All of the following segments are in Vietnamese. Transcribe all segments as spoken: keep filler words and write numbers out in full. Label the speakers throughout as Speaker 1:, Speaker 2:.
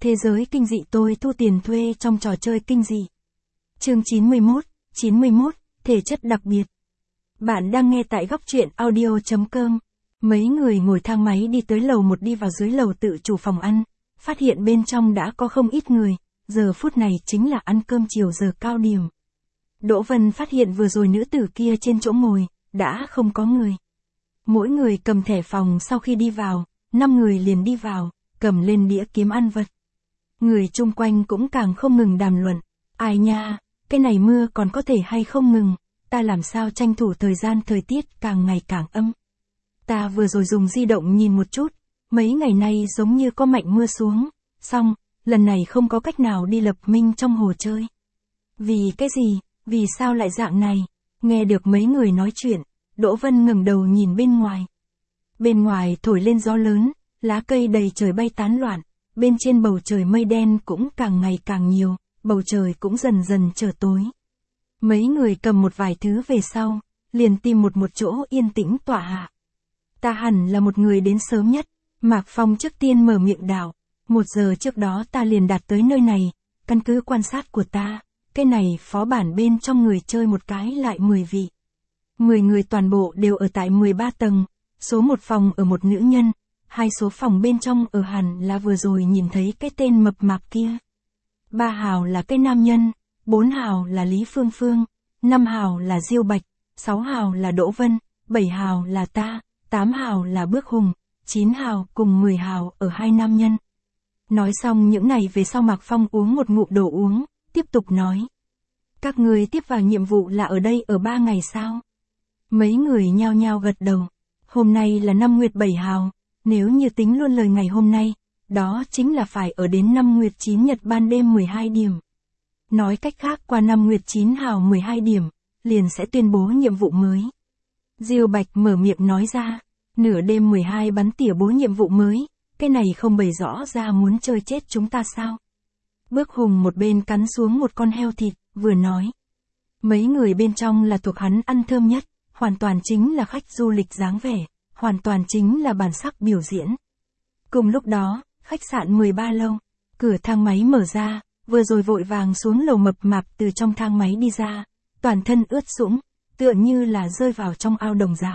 Speaker 1: Thế giới kinh dị tôi thu tiền thuê trong trò chơi kinh dị. Chương chín mươi mốt, chín mươi mốt, thể chất đặc biệt. Bạn đang nghe tại góc truyện audio chấm com. Mấy người ngồi thang máy đi tới lầu một đi vào dưới lầu tự chủ phòng ăn, phát hiện bên trong đã có không ít người, giờ phút này chính là ăn cơm chiều giờ cao điểm. Đỗ Vân phát hiện vừa rồi nữ tử kia trên chỗ ngồi, đã không có người. Mỗi người cầm thẻ phòng sau khi đi vào, năm người liền đi vào, cầm lên đĩa kiếm ăn vật. Người chung quanh cũng càng không ngừng đàm luận, ai nha, cái này mưa còn có thể hay không ngừng, ta làm sao tranh thủ thời gian thời tiết càng ngày càng âm. Ta vừa rồi dùng di động nhìn một chút, mấy ngày nay giống như có mạnh mưa xuống, xong, lần này không có cách nào đi lập minh trong hồ chơi. Vì cái gì, vì sao lại dạng này, nghe được mấy người nói chuyện, Đỗ Vân ngẩng đầu nhìn bên ngoài. Bên ngoài thổi lên gió lớn, lá cây đầy trời bay tán loạn, bên trên bầu trời mây đen cũng càng ngày càng nhiều, bầu trời cũng dần dần trở tối. Mấy người cầm một vài thứ về sau, liền tìm một một chỗ yên tĩnh tọa hạ. Ta hẳn là một người đến sớm nhất, Mạc Phong trước tiên mở miệng đạo, một giờ trước đó ta liền đạt tới nơi này, căn cứ quan sát của ta, cái này phó bản bên trong người chơi một cái lại mười vị. mười người toàn bộ đều ở tại mười ba tầng, số một phòng ở một nữ nhân, hai số phòng bên trong ở hẳn là vừa rồi nhìn thấy cái tên mập mạp kia. Ba hào là cái nam nhân, bốn hào là Lý Phương Phương, năm hào là Diêu Bạch, sáu hào là Đỗ Vân, bảy hào là ta, tám hào là Bước Hùng, chín hào cùng mười hào ở hai nam nhân. Nói xong những này về sau Mạc Phong uống một ngụm đồ uống, tiếp tục nói. Các người tiếp vào nhiệm vụ là ở đây ở ba ngày sao? Mấy người nhao nhao gật đầu. Hôm nay là năm nguyệt bảy hào, nếu như tính luôn lời ngày hôm nay, đó chính là phải ở đến năm nguyệt chín nhật ban đêm mười hai điểm. Nói cách khác qua năm nguyệt chín hào mười hai điểm, liền sẽ tuyên bố nhiệm vụ mới. Diêu Bạch mở miệng nói ra, nửa đêm mười hai bắn tỉa bố nhiệm vụ mới, cái này không bày rõ ra muốn chơi chết chúng ta sao? Bước Hùng một bên cắn xuống một con heo thịt, vừa nói. Mấy người bên trong là thuộc hắn ăn thơm nhất, hoàn toàn chính là khách du lịch dáng vẻ, hoàn toàn chính là bản sắc biểu diễn. Cùng lúc đó, khách sạn mười ba lâu, cửa thang máy mở ra, vừa rồi vội vàng xuống lầu mập mạp từ trong thang máy đi ra, toàn thân ướt sũng, tựa như là rơi vào trong ao đồng dạng.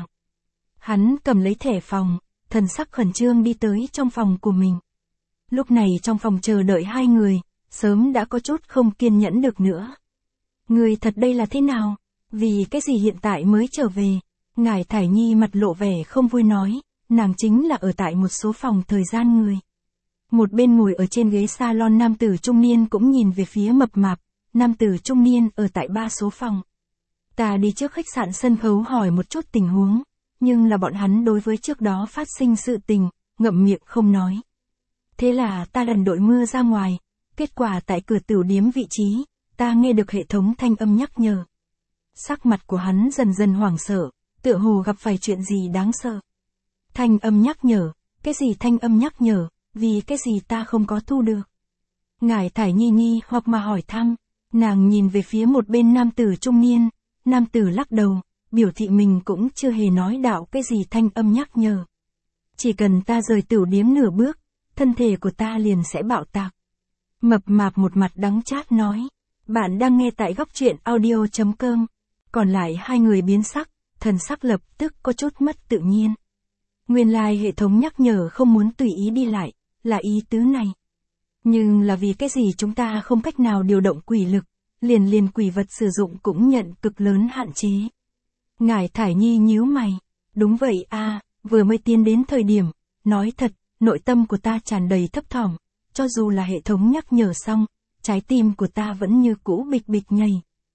Speaker 1: Hắn cầm lấy thẻ phòng, thần sắc khẩn trương đi tới trong phòng của mình. Lúc này trong phòng chờ đợi hai người, sớm đã có chút không kiên nhẫn được nữa. Người thật đây là thế nào? Vì cái gì hiện tại mới trở về? Ngải Thải Nhi mặt lộ vẻ không vui nói, nàng chính là ở tại một số phòng thời gian người. Một bên ngồi ở trên ghế salon nam tử trung niên cũng nhìn về phía mập mạp, nam tử trung niên ở tại ba số phòng. Ta đi trước khách sạn sân khấu hỏi một chút tình huống, nhưng là bọn hắn đối với trước đó phát sinh sự tình, ngậm miệng không nói. Thế là ta lần đội mưa ra ngoài, kết quả tại cửa tửu điếm vị trí, ta nghe được hệ thống thanh âm nhắc nhở. Sắc mặt của hắn dần dần hoảng sợ, tựa hồ gặp phải chuyện gì đáng sợ. Thanh âm nhắc nhở, cái gì thanh âm nhắc nhở, vì cái gì ta không có thu được. Ngải Thải Nhi Nhi hoặc mà hỏi thăm, nàng nhìn về phía một bên nam tử trung niên, nam tử lắc đầu, biểu thị mình cũng chưa hề nói đạo cái gì thanh âm nhắc nhở. Chỉ cần ta rời tửu điếm nửa bước, thân thể của ta liền sẽ bạo tạc. Mập mạp một mặt đắng chát nói, bạn đang nghe tại góc truyện audio chấm com. Còn lại hai người biến sắc, thần sắc lập tức có chút mất tự nhiên. Nguyên lai hệ thống nhắc nhở không muốn tùy ý đi lại, là ý tứ này. Nhưng là vì cái gì chúng ta không cách nào điều động quỷ lực, liền liền quỷ vật sử dụng cũng nhận cực lớn hạn chế. Ngải Thải Nhi nhíu mày, đúng vậy a, vừa mới tiến đến thời điểm, nói thật, nội tâm của ta tràn đầy thấp thỏm, cho dù là hệ thống nhắc nhở xong, trái tim của ta vẫn như cũ bịch bịch nhảy.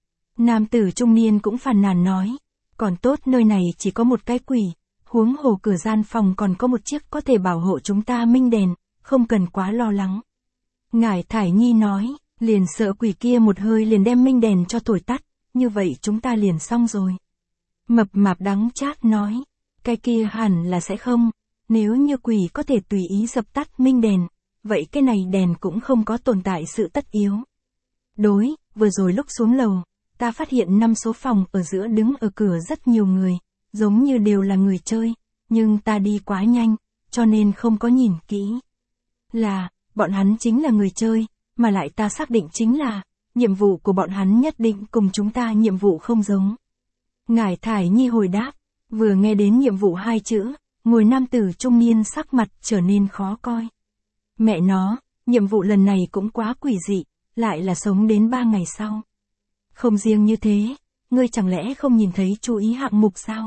Speaker 1: Nam tử trung niên cũng phàn nàn nói, còn tốt nơi này chỉ có một cái quỷ, huống hồ cửa gian phòng còn có một chiếc có thể bảo hộ chúng ta minh đèn, không cần quá lo lắng. Ngải Thải Nhi nói, liền sợ quỷ kia một hơi liền đem minh đèn cho thổi tắt, như vậy chúng ta liền xong rồi. Mập mạp đắng chát nói, cái kia hẳn là sẽ không, nếu như quỷ có thể tùy ý dập tắt minh đèn, vậy cái này đèn cũng không có tồn tại sự tất yếu. Đối, vừa rồi lúc xuống lầu, ta phát hiện năm số phòng ở giữa đứng ở cửa rất nhiều người, giống như đều là người chơi, nhưng ta đi quá nhanh, cho nên không có nhìn kỹ. Là, bọn hắn chính là người chơi, mà lại ta xác định chính là, nhiệm vụ của bọn hắn nhất định cùng chúng ta nhiệm vụ không giống. Ngải Thải Nhi hồi đáp, vừa nghe đến nhiệm vụ hai chữ, ngồi nam tử trung niên sắc mặt trở nên khó coi. Mẹ nó, nhiệm vụ lần này cũng quá quỷ dị, lại là sống đến ba ngày sau. Không riêng như thế, ngươi chẳng lẽ không nhìn thấy chú ý hạng mục sao?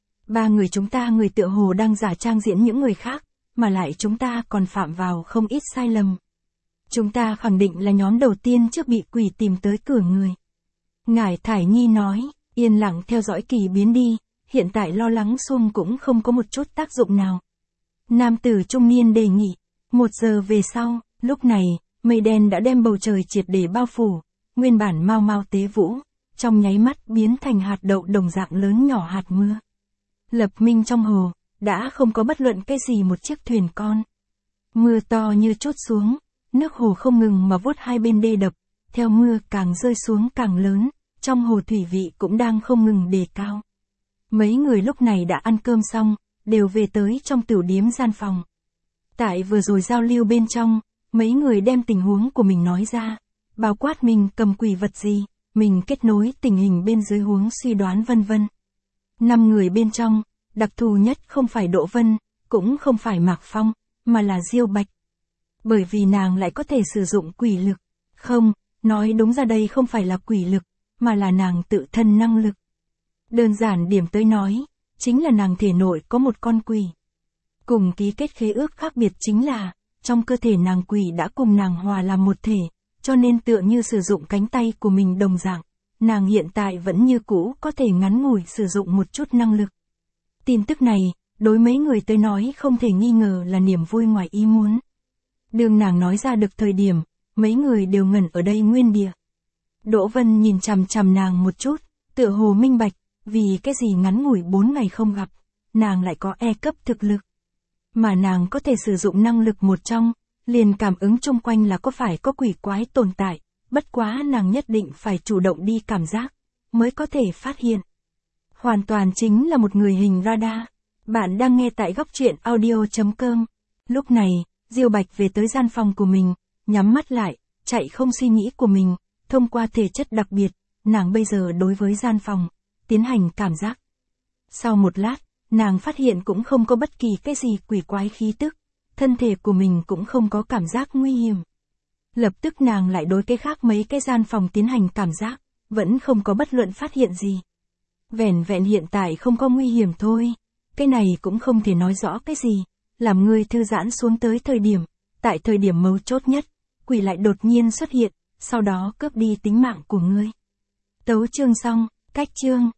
Speaker 1: Ba người chúng ta người tựa hồ đang giả trang diễn những người khác, mà lại chúng ta còn phạm vào không ít sai lầm. Chúng ta khẳng định là nhóm đầu tiên trước bị quỷ tìm tới cửa người. Ngải Thải Nhi nói, yên lặng theo dõi kỳ biến đi, hiện tại lo lắng xung cũng không có một chút tác dụng nào. Nam tử trung niên đề nghị, một giờ về sau, lúc này, mây đen đã đem bầu trời triệt để bao phủ, nguyên bản mau mau tế vũ, trong nháy mắt biến thành hạt đậu đồng dạng lớn nhỏ hạt mưa. Lập minh trong hồ, đã không có bất luận cái gì một chiếc thuyền con. Mưa to như trút xuống, nước hồ không ngừng mà vuốt hai bên đê đập, theo mưa càng rơi xuống càng lớn, trong hồ thủy vị cũng đang không ngừng đề cao. Mấy người lúc này đã ăn cơm xong, đều về tới trong tửu điếm gian phòng. Tại vừa rồi giao lưu bên trong, mấy người đem tình huống của mình nói ra, bao quát mình cầm quỷ vật gì, mình kết nối tình hình bên dưới huống suy đoán vân vân. Năm người bên trong, đặc thù nhất không phải Đỗ Vân, cũng không phải Mạc Phong, mà là Diêu Bạch. Bởi vì nàng lại có thể sử dụng quỷ lực. Không, nói đúng ra đây không phải là quỷ lực, mà là nàng tự thân năng lực. Đơn giản điểm tới nói, chính là nàng thể nội có một con quỷ. Cùng ký kết khế ước khác biệt chính là, trong cơ thể nàng quỷ đã cùng nàng hòa làm một thể, cho nên tựa như sử dụng cánh tay của mình đồng dạng, nàng hiện tại vẫn như cũ có thể ngắn ngủi sử dụng một chút năng lực. Tin tức này, đối mấy người tới nói không thể nghi ngờ là niềm vui ngoài ý muốn. Đường nàng nói ra được thời điểm, mấy người đều ngẩn ở đây nguyên địa. Đỗ Vân nhìn chằm chằm nàng một chút, tựa hồ minh bạch, vì cái gì ngắn ngủi bốn ngày không gặp, nàng lại có E cấp thực lực. Mà nàng có thể sử dụng năng lực một trong, liền cảm ứng chung quanh là có phải có quỷ quái tồn tại, bất quá nàng nhất định phải chủ động đi cảm giác, mới có thể phát hiện. Hoàn toàn chính là một người hình radar. Bạn đang nghe tại góc truyện audio chấm com. Lúc này, Diêu Bạch về tới gian phòng của mình, nhắm mắt lại, chạy không suy nghĩ của mình, thông qua thể chất đặc biệt, nàng bây giờ đối với gian phòng, tiến hành cảm giác. Sau một lát, nàng phát hiện cũng không có bất kỳ cái gì quỷ quái khí tức, thân thể của mình cũng không có cảm giác nguy hiểm. Lập tức nàng lại đối cái khác mấy cái gian phòng tiến hành cảm giác, vẫn không có bất luận phát hiện gì. Vẻn vẹn hiện tại không có nguy hiểm thôi, cái này cũng không thể nói rõ cái gì, làm ngươi thư giãn xuống tới thời điểm, tại thời điểm mấu chốt nhất, quỷ lại đột nhiên xuất hiện, sau đó cướp đi tính mạng của ngươi. Tấu chương xong, cách chương.